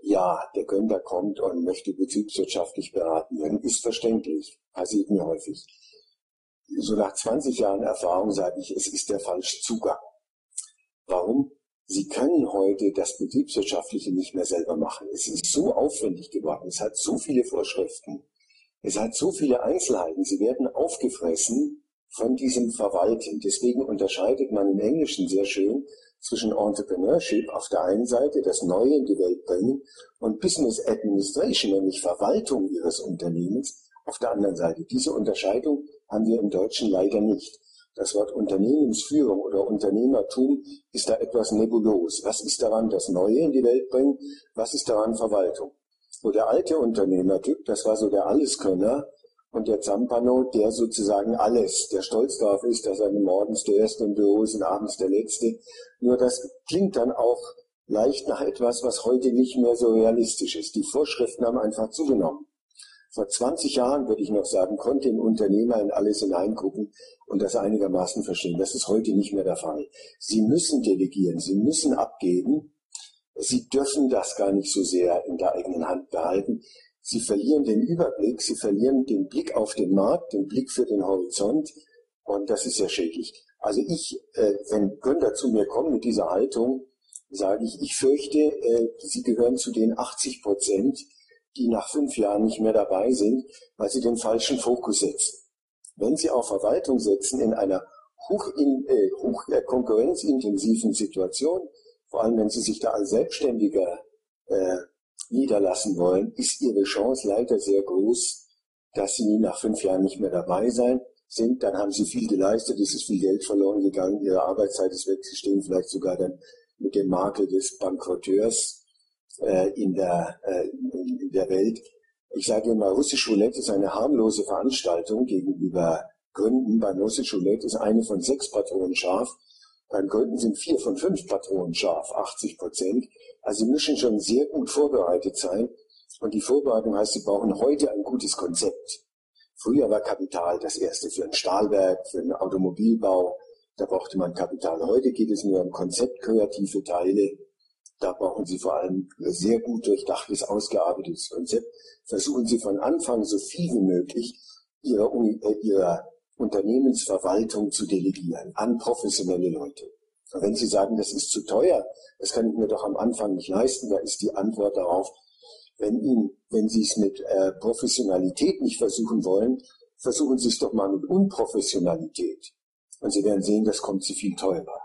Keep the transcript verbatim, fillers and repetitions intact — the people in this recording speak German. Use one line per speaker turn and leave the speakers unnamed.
Ja, der Gründer kommt und möchte betriebswirtschaftlich beraten werden, ist verständlich, passiert mir häufig. So nach zwanzig Jahren Erfahrung sage ich, es ist der falsche Zugang. Warum? Sie können heute das Betriebswirtschaftliche nicht mehr selber machen. Es ist so aufwendig geworden, es hat so viele Vorschriften, es hat so viele Einzelheiten, sie werden aufgefressen von diesem Verwalten. Deswegen unterscheidet man im Englischen sehr schön zwischen Entrepreneurship auf der einen Seite, das Neue in die Welt bringen, und Business Administration, nämlich Verwaltung Ihres Unternehmens, auf der anderen Seite. Diese Unterscheidung haben wir im Deutschen leider nicht. Das Wort Unternehmensführung oder Unternehmertum ist da etwas nebulos. Was ist daran das Neue in die Welt bringen? Was ist daran Verwaltung? So der alte Unternehmertyp, das war so der Alleskönner, und der Zampano, der sozusagen alles, der stolz darauf ist, dass er morgens der Erste im Büro ist und abends der Letzte. Nur das klingt dann auch leicht nach etwas, was heute nicht mehr so realistisch ist. Die Vorschriften haben einfach zugenommen. Vor zwanzig Jahren, würde ich noch sagen, konnte ein Unternehmer in alles hineingucken und das einigermaßen verstehen. Das ist heute nicht mehr der Fall. Sie müssen delegieren, Sie müssen abgeben. Sie dürfen das gar nicht so sehr in der eigenen Hand behalten. Sie verlieren den Überblick, Sie verlieren den Blick auf den Markt, den Blick für den Horizont, und das ist sehr schädlich. Also ich, äh, wenn Gründer zu mir kommen mit dieser Haltung, sage ich, ich fürchte, äh, Sie gehören zu den achtzig Prozent, die nach fünf Jahren nicht mehr dabei sind, weil sie den falschen Fokus setzen. Wenn Sie auf Verwaltung setzen in einer hoch, in, äh, hoch äh, konkurrenzintensiven Situation, vor allem wenn Sie sich da als Selbstständiger äh, niederlassen wollen, ist Ihre Chance leider sehr groß, dass Sie nach fünf Jahren nicht mehr dabei sein sind. Dann haben Sie viel geleistet, es ist viel Geld verloren gegangen, Ihre Arbeitszeit ist weg, Sie stehen vielleicht sogar dann mit dem Makel des Bankerotteurs äh, in, der, äh, in der Welt. Ich sage immer, Russisch Roulette ist eine harmlose Veranstaltung gegenüber Gründen. Beim Russisch Roulette ist eine von sechs Patronen scharf. Beim Gründen sind vier von fünf Patronen scharf, achtzig Prozent. Also Sie müssen schon sehr gut vorbereitet sein. Und die Vorbereitung heißt, Sie brauchen heute ein gutes Konzept. Früher war Kapital das erste für ein Stahlwerk, für einen Automobilbau. Da brauchte man Kapital. Heute geht es nur um konzeptkreative Teile. Da brauchen Sie vor allem sehr gut durchdachtes, ausgearbeitetes Konzept. Versuchen Sie von Anfang so viel wie möglich Ihrer, äh, Ihrer Unternehmensverwaltung zu delegieren an professionelle Leute. Und wenn Sie sagen, das ist zu teuer, das kann ich mir doch am Anfang nicht leisten, da ist die Antwort darauf, wenn Ihnen, wenn Sie es mit äh, Professionalität nicht versuchen wollen, versuchen Sie es doch mal mit Unprofessionalität. Und Sie werden sehen, das kommt Sie viel teurer.